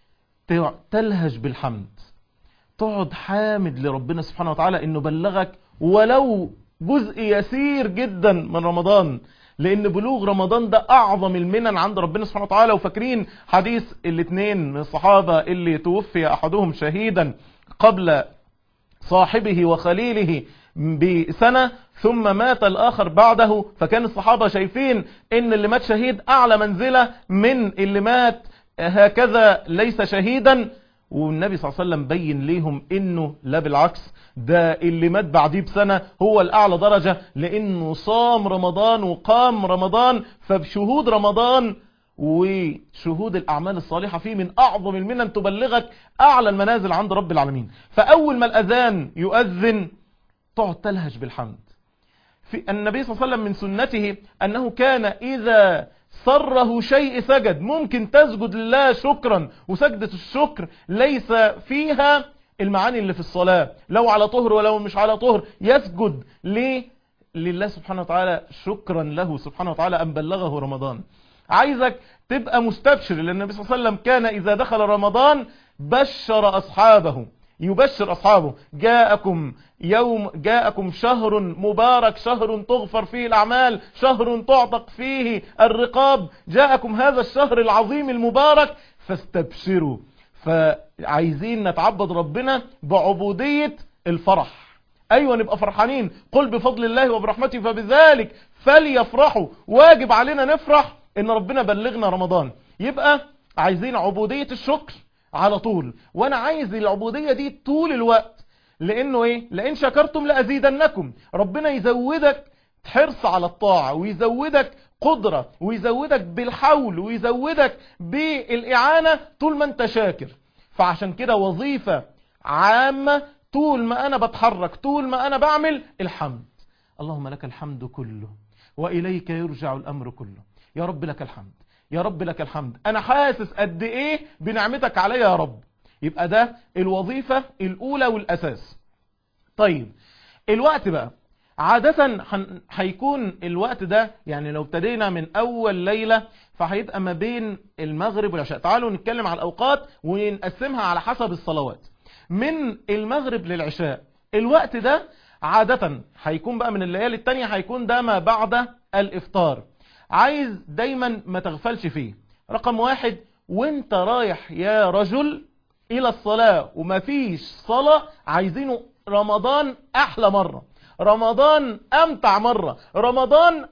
تلهج بالحمد، تقعد حامد لربنا سبحانه وتعالى انه بلغك ولو جزء يسير جدا من رمضان، لان بلوغ رمضان ده اعظم المنن عند ربنا سبحانه وتعالى. وفاكرين حديث الاثنين من الصحابة اللي توفي احدهم شهيدا قبل صاحبه وخليله بسنة ثم مات الآخر بعده، فكان الصحابة شايفين ان اللي مات شهيد اعلى منزلة من اللي مات هكذا ليس شهيدا، والنبي صلى الله عليه وسلم بين ليهم انه لا بالعكس، ده اللي مات بعديه بسنة هو الاعلى درجة، لانه صام رمضان وقام رمضان، فبشهود رمضان وشهود الأعمال الصالحة فيه من أعظم المنن تبلغك أعلى المنازل عند رب العالمين. فأول ما الأذان يؤذن تقعد تلهج بالحمد. في النبي صلى الله عليه وسلم من سنته أنه كان إذا سره شيء سجد، ممكن تسجد لله شكرا، وسجدة الشكر ليس فيها المعاني اللي في الصلاة، لو على طهر ولو مش على طهر يسجد لله سبحانه وتعالى شكرا له سبحانه وتعالى أن بلغه رمضان. عايزك تبقى مستبشر، لأن النبي صلى الله عليه وسلم كان إذا دخل رمضان بشر أصحابه، يبشر أصحابه جاءكم شهر مبارك، شهر تغفر فيه الأعمال، شهر تعتق فيه الرقاب، جاءكم هذا الشهر العظيم المبارك فاستبشروا. فعايزين نتعبد ربنا بعبودية الفرح. أيوة نبقى فرحانين، قل بفضل الله وبرحمته فبذلك فليفرحوا، واجب علينا نفرح ان ربنا بلغنا رمضان. يبقى عايزين عبودية الشكر على طول، وانا عايز العبودية دي طول الوقت، لانه ايه؟ لان شكرتم لازيدنكم، ربنا يزودك حرص على الطاعة، ويزودك قدرة، ويزودك بالحول، ويزودك بالاعانة طول ما انت شاكر. فعشان كده وظيفة عامة طول ما انا بتحرك، طول ما انا بعمل الحمد. اللهم لك الحمد كله واليك يرجع الامر كله، يا رب لك الحمد، يا رب لك الحمد، انا حاسس قد ايه بنعمتك عليا يا رب. يبقى ده الوظيفة الاولى والاساس. طيب الوقت بقى عادة هيكون الوقت ده، يعني لو ابتدينا من اول ليلة فهيبقى ما بين المغرب والعشاء. تعالوا نتكلم على الاوقات ونقسمها على حسب الصلوات. من المغرب للعشاء الوقت ده عادة هيكون بقى من الليالي التانية، هيكون ده ما بعد الافطار. عايز دايما ما تغفلش فيه. رقم واحد، وانت رايح يا رجل الى الصلاة وما فيش صلاة، عايزينه رمضان احلى مرة، رمضان امتع مرة، رمضان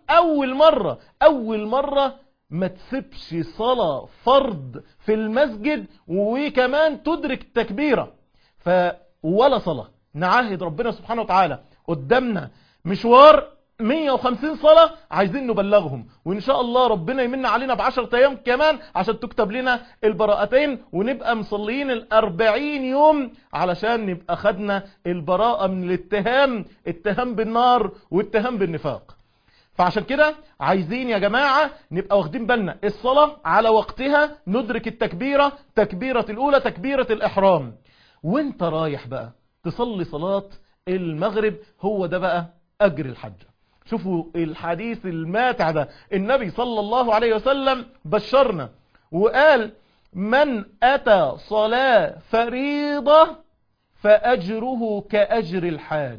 اول مرة ما تسيبش صلاة فرض في المسجد، وكمان تدرك التكبيرة. ولا صلاة. نعاهد ربنا سبحانه وتعالى قدامنا مشوار 150 صلاة عايزين نبلغهم، وإن شاء الله ربنا يمن علينا ب10 أيام كمان عشان تكتب لنا البراءتين، ونبقى مصليين 40 يوم علشان نبقى خدنا البراءة من الاتهام، اتهام بالنار واتهام بالنفاق. فعشان كده عايزين يا جماعة نبقى واخدين بالنا الصلاة على وقتها، ندرك التكبيرة، تكبيرة الأولى، تكبيرة الإحرام. وانت رايح بقى تصلي صلاة المغرب، هو ده بقى أجر الحج. شوفوا الحديث الماتع ده، النبي صلى الله عليه وسلم بشرنا وقال: من أتى صلاة فريضة فأجره كأجر الحاج،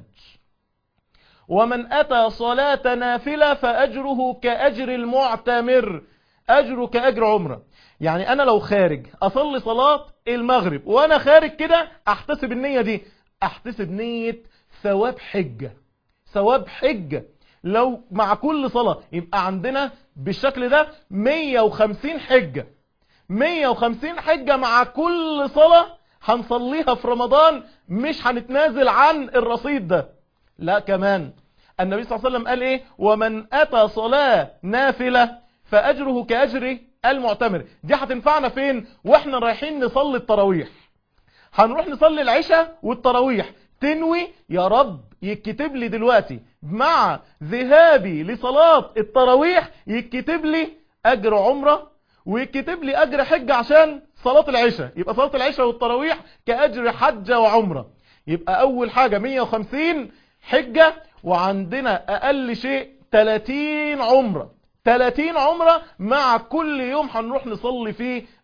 ومن أتى صلاة نافلة فأجره كأجر المعتمر، أجره كأجر عمره. يعني أنا لو خارج أصلي صلاة المغرب وأنا خارج كده أحتسب النية دي، أحتسب نية ثواب حجة، ثواب حجة. لو مع كل صلاة يبقى عندنا بالشكل ده 150 حجة، 150 حجة مع كل صلاة هنصليها في رمضان، مش هنتنازل عن الرصيد ده. لا كمان النبي صلى الله عليه وسلم قال ايه؟ ومن اتى صلاة نافلة فاجره كاجر المعتمر. دي هتنفعنا فين؟ واحنا رايحين نصلي التراويح، هنروح نصلي العشاء والتراويح، تنوي يا رب يكتب لي دلوقتي مع ذهابي لصلاة التراويح يكتب لي اجر عمرة، ويكتب لي اجر حجة عشان صلاة العشاء، يبقى صلاة العشاء والتراويح كاجر حجة وعمرة. يبقى اول حاجة 150 حجة، وعندنا اقل شيء 30 عمرة، 30 عمرة مع كل يوم هنروح نصلي فيه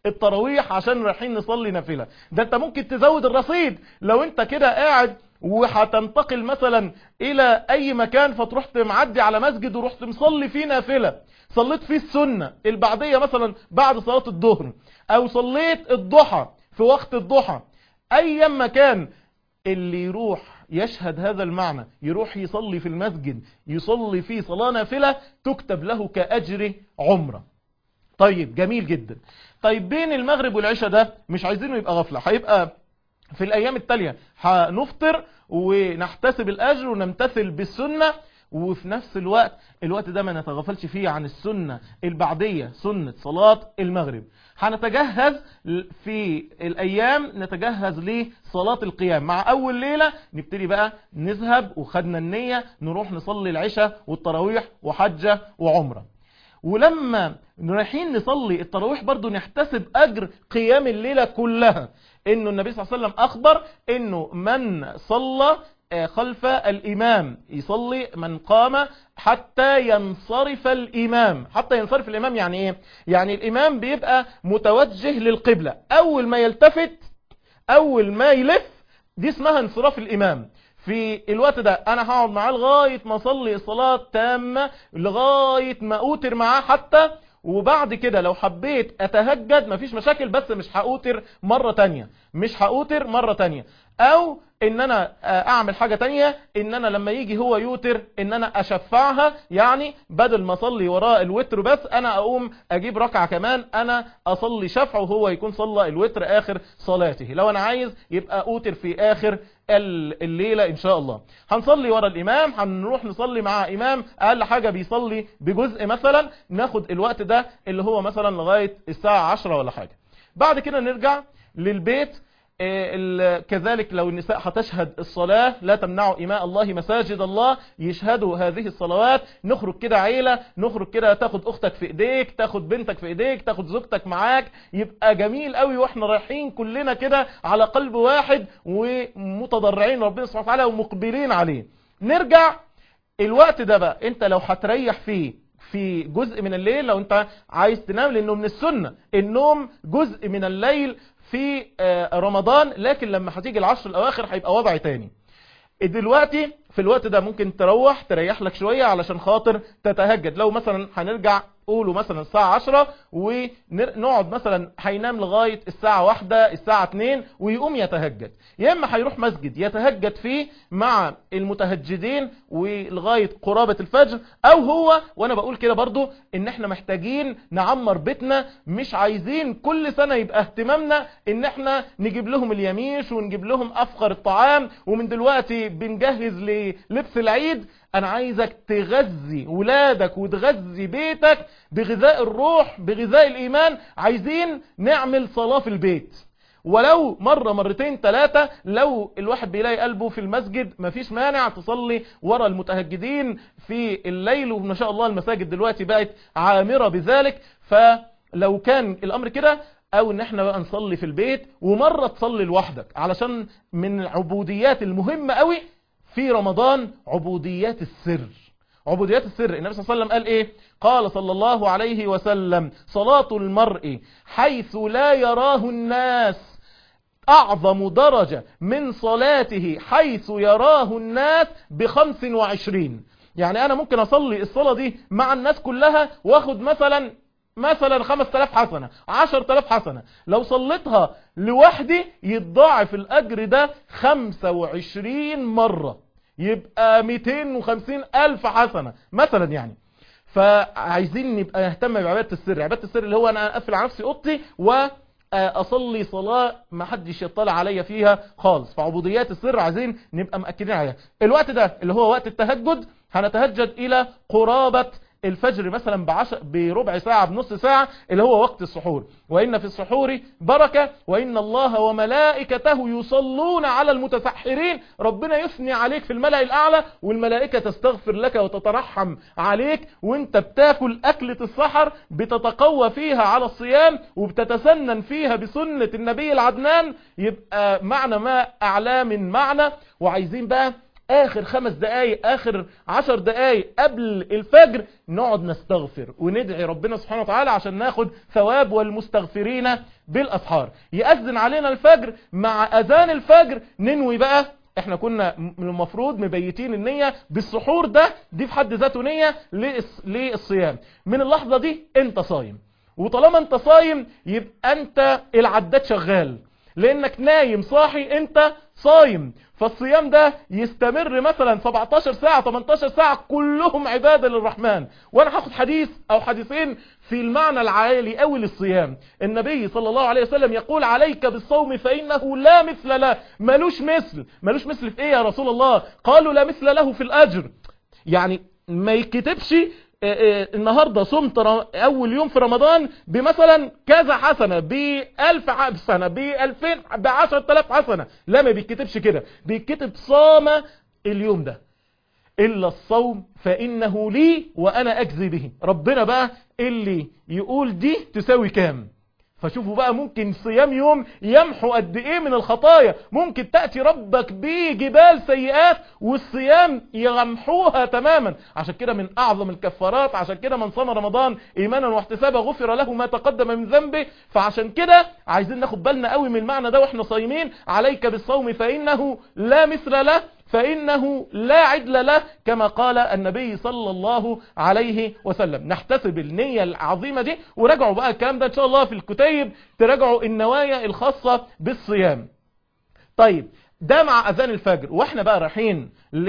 التراويح عشان رايحين نصلي نافلة. ده انت ممكن تزود الرصيد لو انت كده قاعد وهتنتقل مثلا الى اي مكان، فتروح معدي على مسجد ورحت مصلي فيه نافلة، صليت فيه السنة البعدية مثلا بعد صلاة الظهر، او صليت الضحى في وقت الضحى، اي مكان اللي يروح يشهد هذا المعنى يروح يصلي في المسجد يصلي فيه صلاة نافلة تكتب له كأجر عمرة. طيب جميل جدا. طيب بين المغرب والعشاء ده مش عايزينه يبقى غفلة، هيبقى في الايام التالية هنفطر ونحتسب الاجر ونمتثل بالسنة، وفي نفس الوقت ده ما نتغفلش فيه عن السنة البعدية، سنة صلاة المغرب. هنتجهز في الايام نتجهز لصلاة القيام، مع اول ليلة نبتدي بقى نذهب وخدنا النية نروح نصلي العشاء والتراويح وحجة وعمرة. ولما رايحين نصلي التراويح برضو نحتسب اجر قيام الليلة كلها، انه النبي صلى الله عليه وسلم اخبر انه من صلى خلف الامام يصلي، من قام حتى ينصرف الامام. حتى ينصرف الامام يعني ايه؟ يعني الامام بيبقى متوجه للقبلة، اول ما يلتفت اول ما يلف دي اسمها انصراف الامام. في الوقت ده انا هقعد معاه لغاية ما اصلي الصلاة تامة، لغاية ما اوتر معاه حتى، وبعد كده لو حبيت اتهجد مفيش مشاكل، بس مش هأوتر مرة تانية، او ان انا اعمل حاجة تانية، ان انا لما يجي هو يوتر ان انا اشفعها، يعني بدل ما اصلي وراء الوتر بس انا اقوم اجيب ركعة كمان انا اصلي شفع وهو يكون صلى الوتر اخر صلاته. لو انا عايز يبقى اوتر في اخر الليلة ان شاء الله. هنصلي ورا الامام، هنروح نصلي مع امام اقل حاجة بيصلي بجزء مثلا، ناخد الوقت ده اللي هو مثلا لغاية الساعة 10 ولا حاجة. بعد كده نرجع للبيت. كذلك لو النساء هتشهد الصلاة لا تمنعوا إماء الله مساجد الله، يشهدوا هذه الصلوات. نخرج كده عيلة، نخرج كده تاخد أختك في إيديك، تاخد بنتك في إيديك، تاخد زوجتك معاك، يبقى جميل قوي واحنا رايحين كلنا كده على قلب واحد ومتضرعين ربنا سبحانه وتعالى ومقبلين عليه. نرجع الوقت ده بقى انت لو هتريح فيه في جزء من الليل، لو انت عايز تنام، لانه من السنة النوم جزء من الليل في رمضان، لكن لما هتيجي العشر الاواخر هيبقى وضع تاني. دلوقتي في الوقت ده ممكن تريح لك شوية علشان خاطر تتهجد. لو مثلا هنرجع قولوا مثلا الساعة 10 ونقعد مثلا هينام لغاية الساعة 1 الساعة 2 ويقوم يتهجد، يا اما هيروح مسجد يتهجد فيه مع المتهجدين ولغاية قرابة الفجر، او هو، وانا بقول كده برضو ان احنا محتاجين نعمر بيتنا، مش عايزين كل سنة يبقى اهتمامنا ان احنا نجيب لهم اليميش ونجيب لهم افخر الطعام، ومن دلوقتي بنجهز للبس العيد. انا عايزك تغذي ولادك وتغذي بيتك بغذاء الروح، بغذاء الايمان. عايزين نعمل صلاة في البيت ولو مرة مرتين 3، لو الواحد بيلاقي قلبه في المسجد مفيش مانع تصلي ورا المتهجدين في الليل، وما شاء الله المساجد دلوقتي بقت عامرة بذلك. فلو كان الامر كده، او ان احنا بقى نصلي في البيت، ومرة تصلي لوحدك، علشان من العبوديات المهمة قوي في رمضان عبوديات السر. عبوديات السر، النبي صلى الله عليه وسلم قال ايه؟ قال صلى الله عليه وسلم: صلاة المرء حيث لا يراه الناس اعظم درجة من صلاته حيث يراه الناس ب25. يعني انا ممكن اصلي الصلاة دي مع الناس كلها واخد مثلا 5000 حسنة، 10000 حسنة. لو صليتها لوحدي يتضاعف الأجر ده 25 مرة، يبقى 250,000 حسنة مثلا يعني. فعايزين نبقى نهتم بعبادة السر. عبادة السر اللي هو أنا أقفل على نفسي أوضتي وأصلي صلاة ما حدش يطلع عليا فيها خالص. فعبوديات السر عايزين نبقى مأكدين عليها. الوقت ده اللي هو وقت التهجد، هنتهجد إلى قرابة الفجر مثلا بربع ساعة بنص ساعة، اللي هو وقت السحور. وإن في السحور بركة وإن الله وملائكته يصلون على المتسحرين. ربنا يثني عليك في الملأ الأعلى، والملائكة تستغفر لك وتترحم عليك وانت بتاكل أكلة السحر، بتتقوى فيها على الصيام وبتتسنن فيها بسنة النبي العدنان. يبقى معنى ما أعلى من معنى. وعايزين بقى اخر 5 دقايق اخر 10 دقايق قبل الفجر نقعد نستغفر وندعي ربنا سبحانه وتعالى عشان ناخد ثواب والمستغفرين بالاسحار. يأذن علينا الفجر، مع اذان الفجر ننوي بقى. احنا كنا من المفروض مبيتين النية بالسحور، دي في حد ذاته نية للصيام. من اللحظة دي انت صايم، وطالما انت صايم يبقى انت العداد شغال، لانك نايم صاحي انت صايم. فالصيام ده يستمر مثلا 17 ساعة 18 ساعة كلهم عبادة للرحمن. وانا هاخد حديث او حديثين في المعنى العالي قوي للصيام. النبي صلى الله عليه وسلم يقول عليك بالصوم فإنه لا مثل له. ملوش مثل في ايه يا رسول الله؟ قالوا لا مثل له في الاجر. يعني ما يكتبش النهاردة صمت اول يوم في رمضان بمثلا كذا حسنة، ب1000 حسنة، ب2000 ب10,000 حسنة. لا، ما بيتكتبش كده، بيتكتب صام اليوم ده. إلا الصوم فإنه لي وأنا أجزي به. ربنا بقى اللي يقول دي تساوي كام. فشوفوا بقى، ممكن صيام يوم يمحو قد ايه من الخطايا. ممكن تأتي ربك بجبال سيئات والصيام يمحوها تماما. عشان كده من اعظم الكفارات، عشان كده من صام رمضان ايمانا واحتسابا غفر له ما تقدم من ذنبه. فعشان كده عايزين ناخد بالنا قوي من المعنى ده واحنا صايمين. عليك بالصوم فإنه لا مثل له فإنه لا عدل له، كما قال النبي صلى الله عليه وسلم. نحتسب النية العظيمة دي، وراجعوا بقى الكلام ده إن شاء الله في الكتيب، تراجعوا النوايا الخاصة بالصيام. طيب، ده مع أذان الفجر. واحنا بقى رايحين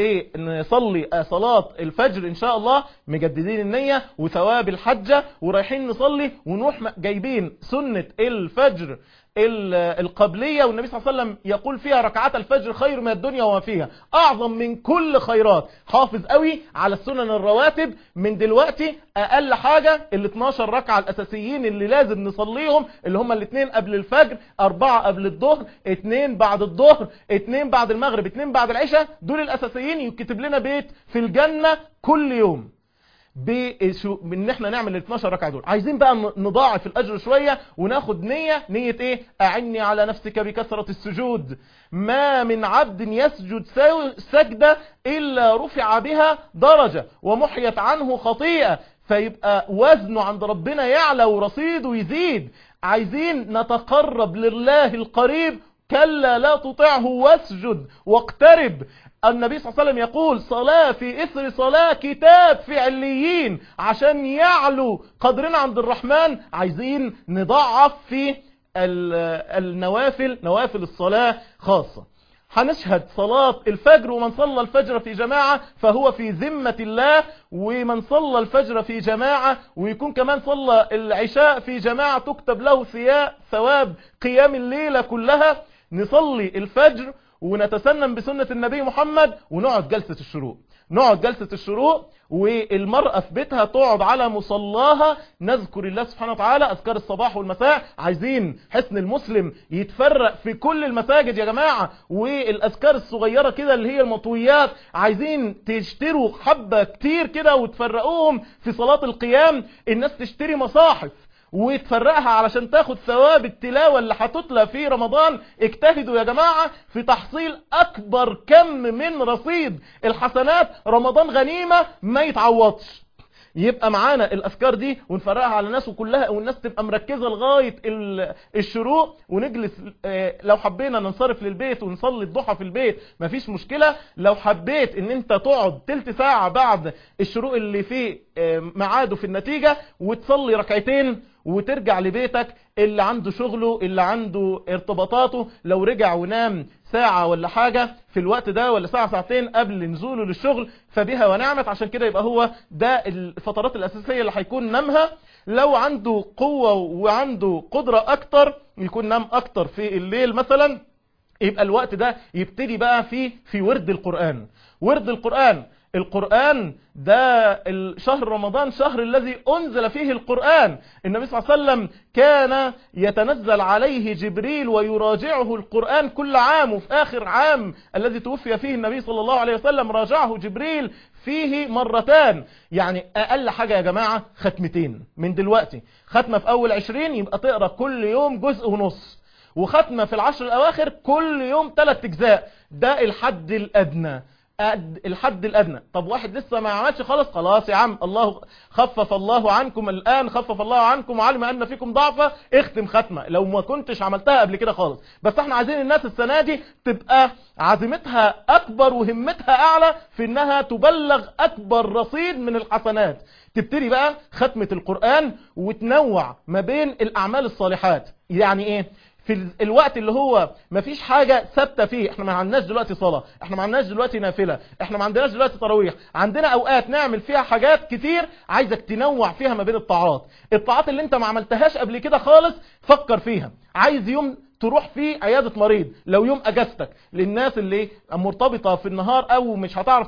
لنصلي صلاة الفجر إن شاء الله، مجددين النية وثواب الحجة، ورايحين نصلي ونروح جايبين سنة الفجر القبلية، والنبي صلى الله عليه وسلم يقول فيها ركعات الفجر خير من الدنيا وما فيها، أعظم من كل خيرات. حافظ قوي على السنن الرواتب من دلوقتي. أقل حاجة 12 ركعة الأساسيين اللي لازم نصليهم، اللي هم 2 قبل الفجر، 4 قبل الظهر، 2 بعد الظهر، 2 بعد المغرب، 2 بعد العشاء. دول الأساسيين. يكتب لنا بيت في الجنة كل يوم ان احنا نعمل 12 ركعه دول. عايزين بقى نضاعف الاجر شويه وناخد نيه ايه؟ اعني على نفسك بكثره السجود. ما من عبد يسجد سجده الا رفع بها درجه ومحيت عنه خطيئه، فيبقى وزنه عند ربنا يعلى ورصيده يزيد. عايزين نتقرب لله القريب، كلا لا تطعه واسجد واقترب. النبي صلى الله عليه وسلم يقول صلاة في إثر صلاة كتاب في عليين. عشان يعلو قدرنا عند الرحمن عايزين نضعف في النوافل، نوافل الصلاة خاصة. هنشهد صلاة الفجر، ومن صلى الفجر في جماعة فهو في ذمة الله، ومن صلى الفجر في جماعة ويكون كمان صلى العشاء في جماعة تكتب له ثواب قيام الليلة كلها. نصلي الفجر ونتسنن بسنة النبي محمد، ونقعد جلسة الشروق. نقعد جلسة الشروق، والمرأة في بيتها تقعد على مصلاها نذكر الله سبحانه وتعالى، أذكار الصباح والمساء. عايزين حسن المسلم يتفرق في كل المساجد يا جماعة، والأذكار الصغيرة كده اللي هي المطويات عايزين تشتروا حبة كتير كده وتفرقوهم في صلاة القيام. الناس تشتري مصاحف وتفرقها علشان تاخد ثواب التلاوة اللي هتتلى في رمضان. اجتهدوا يا جماعة في تحصيل اكبر كم من رصيد الحسنات. رمضان غنيمة ما يتعوضش. يبقى معانا الاذكار دي ونفرقها على الناس وكلها، والناس تبقى مركزة لغاية الشروق، ونجلس. لو حبينا ننصرف للبيت ونصلي الضحى في البيت مفيش مشكلة. لو حبيت ان انت تقعد تلت ساعة بعد الشروق اللي فيه معاده في النتيجة وتصلي ركعتين وترجع لبيتك. اللي عنده شغله، اللي عنده ارتباطاته، لو رجع ونام ساعة ولا حاجة في الوقت ده، ولا ساعة ساعتين قبل نزوله للشغل، فبها ونعمت. عشان كده يبقى هو ده الفترات الأساسية اللي هيكون نامها. لو عنده قوة وعنده قدرة أكتر يكون نام أكتر في الليل مثلا، يبقى الوقت ده يبتدي بقى في ورد القرآن. ورد القرآن ده شهر رمضان، شهر الذي أنزل فيه القرآن. النبي صلى الله عليه وسلم كان يتنزل عليه جبريل ويراجعه القرآن كل عام، وفي آخر عام الذي توفي فيه النبي صلى الله عليه وسلم راجعه جبريل فيه مرتان. يعني أقل حاجة يا جماعة ختمتين من دلوقتي. ختمة في أول 20 يبقى تقرأ كل يوم جزء ونص، وختمة في 10 الأواخر كل يوم 3 أجزاء. ده الحد الأدنى. الحد الادنى. طب واحد لسه ما عملش خلاص يا عم، الله خفف الله عنكم الان، خفف الله عنكم وعلم ان فيكم ضعفا، اختم ختمه لو ما كنتش عملتها قبل كده خالص. بس احنا عايزين الناس السنه دي تبقى عزيمتها اكبر وهمتها اعلى في انها تبلغ اكبر رصيد من الحسنات. تبتدي بقى ختمه القران وتنوع ما بين الاعمال الصالحات. يعني ايه؟ في الوقت اللي هو مفيش حاجة ثابتة فيه، احنا ما عندناش دلوقتي صلاة، احنا ما عندناش دلوقتي نافلة، احنا ما عندناش دلوقتي تراويح، عندنا اوقات نعمل فيها حاجات كتير، عايزك تنوع فيها ما بين الطاعات اللي انت ما عملتهاش قبل كده خالص فكر فيها. عايز يوم تروح فيه عيادة مريض، لو يوم اجازتك للناس اللي مرتبطة في النهار او مش هتعرف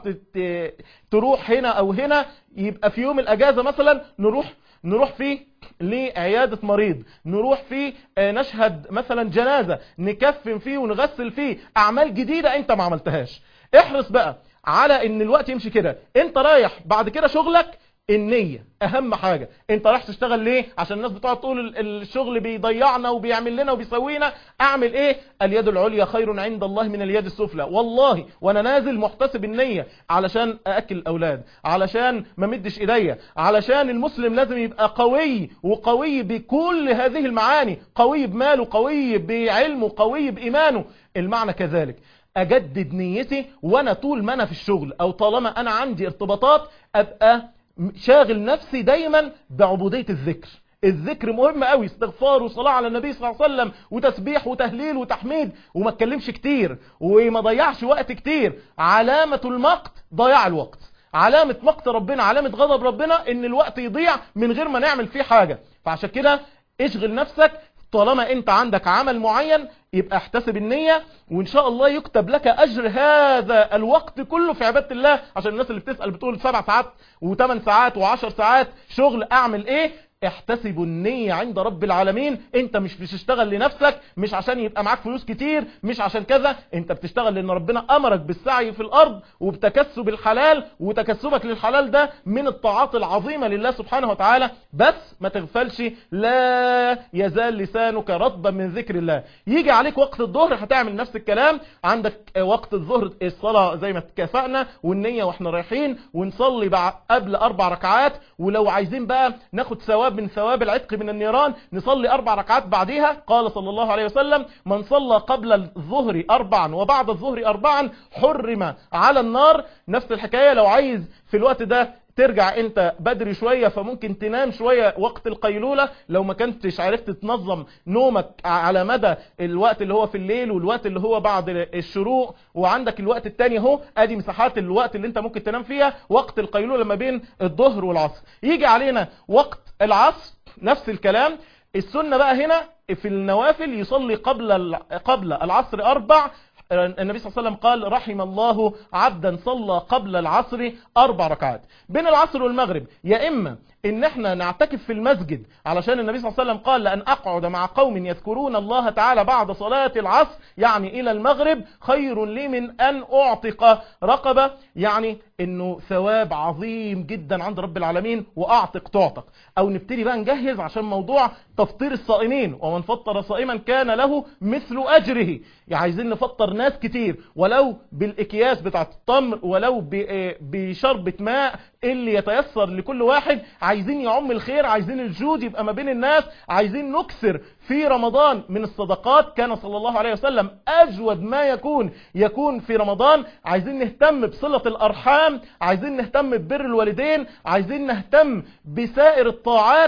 تروح هنا او هنا، يبقى في يوم الاجازة مثلا نروح فيه لعيادة مريض، نروح فيه نشهد مثلا جنازة، نكفن فيه ونغسل فيه، اعمال جديدة انت ما عملتهاش. احرص بقى على ان الوقت يمشي كده. انت رايح بعد كده شغلك، النية اهم حاجة. انت رايح تشتغل ليه؟ عشان الناس بتقعد تقول الشغل بيضيعنا وبيعمل لنا وبيسوينا. اعمل ايه؟ اليد العليا خير عند الله من اليد السفلى. والله وانا نازل محتسب النية علشان ااكل الاولاد، علشان ما مدش ايديا، علشان المسلم لازم يبقى قوي، وقوي بكل هذه المعاني، قوي بماله، قوي بعلمه، قوي بايمانه. المعنى كذلك اجدد نيتي وانا طول ما انا في الشغل، او طالما انا عندي ارتباطات، ابقى شاغل نفسي دايما بعبودية الذكر. الذكر مهم قوي، استغفار وصلاة على النبي صلى الله عليه وسلم وتسبيح وتهليل وتحميد، وما اتكلمش كتير وما ضيعش وقت كتير. علامة المقت ضياع الوقت، علامة مقت ربنا، علامة غضب ربنا ان الوقت يضيع من غير ما نعمل فيه حاجة. فعشان كده اشغل نفسك، طالما انت عندك عمل معين يبقى احتسب النية، وان شاء الله يكتب لك اجر هذا الوقت كله في عبادة الله. عشان الناس اللي بتسأل بتقول 7 ساعات و8 ساعات و10 ساعات شغل، اعمل ايه؟ احتسبوا النية عند رب العالمين. انت مش بتشتغل لنفسك، مش عشان يبقى معاك فلوس كتير، مش عشان كذا، انت بتشتغل لان ربنا امرك بالسعي في الارض وبتكسب الحلال، وتكسبك للحلال ده من الطاعات العظيمة لله سبحانه وتعالى. بس ما تغفلش، لا يزال لسانك رطبا من ذكر الله. يجي عليك وقت الظهر هتعمل نفس الكلام. عندك وقت الظهر الصلاة زي ما اتكافأنا، والنية واحنا رايحين، ونصلي قبل 4 ركعات. ولو عايزين بقى ناخد ثواب من ثواب العتق من النيران، نصلي 4 ركعات بعدها. قال صلى الله عليه وسلم: من صلى قبل الظهر 4 وبعد الظهر 4 حرم على النار. نفس الحكاية لو عايز في الوقت ده ترجع انت بدري شوية، فممكن تنام شوية وقت القيلولة لو ما كنتش عرفت تنظم نومك على مدى الوقت اللي هو في الليل والوقت اللي هو بعد الشروق. وعندك الوقت التاني اهو، ادي مساحات الوقت اللي انت ممكن تنام فيها، وقت القيلولة ما بين الظهر والعصر. يجي علينا وقت العصر نفس الكلام. السنة بقى هنا في النوافل يصلي قبل العصر 4. النبي صلى الله عليه وسلم قال: رحم الله عبدا صلى قبل العصر 4 ركعات. بين العصر والمغرب يا اما ان احنا نعتكف في المسجد، علشان النبي صلى الله عليه وسلم قال: لأن اقعد مع قوم يذكرون الله تعالى بعد صلاة العصر، يعني الى المغرب، خير لي من ان اعتق رقبة. يعني انه ثواب عظيم جدا عند رب العالمين، واعتق تعتق. او نبتدي بقى نجهز عشان موضوع تفطير الصائمين، ومن فطر صائما كان له مثل اجره. يعني عايزين نفطر ناس كتير، ولو بالاكياس بتاعت التمر، ولو بشربة ماء اللي يتيسر لكل واحد. عايزين يعم الخير، عايزين الجود يبقى ما بين الناس، عايزين نكثر في رمضان من الصدقات. كان صلى الله عليه وسلم أجود ما يكون في رمضان. عايزين نهتم بصلة الأرحام، عايزين نهتم ببر الوالدين، عايزين نهتم بسائر الطاعات،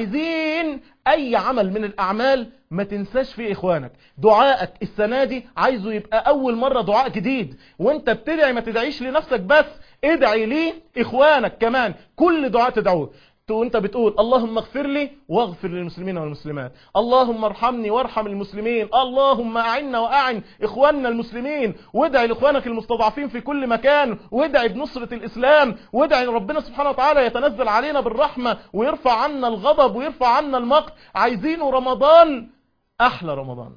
عايزين أي عمل من الأعمال ما تنساش فيه إخوانك. دعائك السنة دي عايزه يبقى أول مرة دعاء جديد، وانت بتدعي ما تدعيش لنفسك بس، ادعي لي إخوانك كمان. كل دعاء تدعوه وانت بتقول: اللهم اغفر لي واغفر للمسلمين والمسلمات، اللهم ارحمني وارحم المسلمين، اللهم اعنا واعن اخواننا المسلمين. وادعي لاخوانك المستضعفين في كل مكان، وادعي بنصرة الاسلام، وادعي ربنا سبحانه وتعالى يتنزل علينا بالرحمة ويرفع عنا الغضب ويرفع عنا المقت. عايزين رمضان احلى رمضان.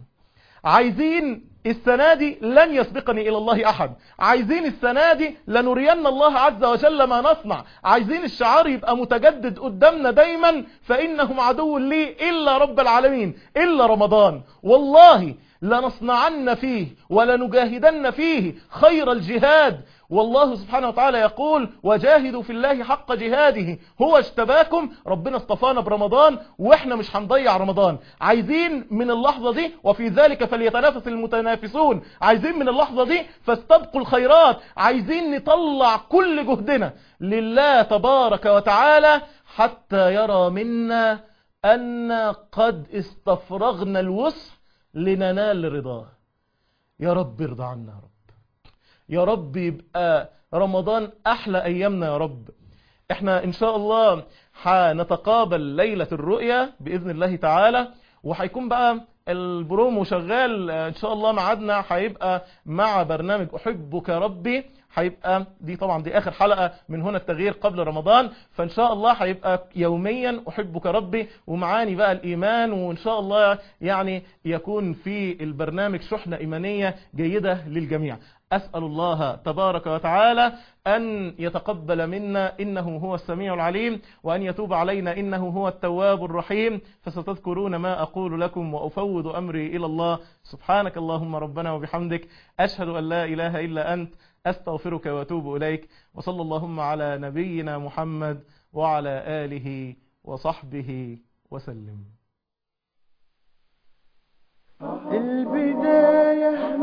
عايزين السنة دي لن يسبقني إلى الله أحد. عايزين السنة دي لنرين الله عز وجل ما نصنع. عايزين الشعار يبقى متجدد قدامنا دايما: فإنهم عدو لي إلا رب العالمين، إلا رمضان. والله لنصنعن فيه ولنجاهدن فيه خير الجهاد. والله سبحانه وتعالى يقول وجاهدوا في الله حق جهاده هو اجتباكم. ربنا اصطفانا برمضان واحنا مش هنضيع رمضان. عايزين من اللحظة دي وفي ذلك فليتنافس المتنافسون، عايزين من اللحظة دي فاستبقوا الخيرات، عايزين نطلع كل جهدنا لله تبارك وتعالى حتى يرى منا أن قد استفرغنا الوسع لننال رضاه. يا رب ارضى عنا يا رب، يا رب يبقى رمضان أحلى أيامنا يا رب. احنا إن شاء الله هنتقابل ليلة الرؤية بإذن الله تعالى، وهيكون بقى البرومو شغال إن شاء الله. معادنا هيبقى مع برنامج أحبك ربي، هيبقى دي طبعا دي آخر حلقة من هنا التغيير قبل رمضان، فإن شاء الله هيبقى يوميا أحبك ربي ومعاني بقى الإيمان، وإن شاء الله يعني يكون في البرنامج شحنة إيمانية جيدة للجميع. أسأل الله تبارك وتعالى أن يتقبل منا إنه هو السميع العليم، وأن يتوب علينا إنه هو التواب الرحيم. فستذكرون ما أقول لكم وأفوض أمري إلى الله. سبحانك اللهم ربنا وبحمدك، أشهد أن لا إله إلا أنت، أستغفرك وأتوب إليك. وصلى اللهم على نبينا محمد وعلى آله وصحبه وسلم.
البداية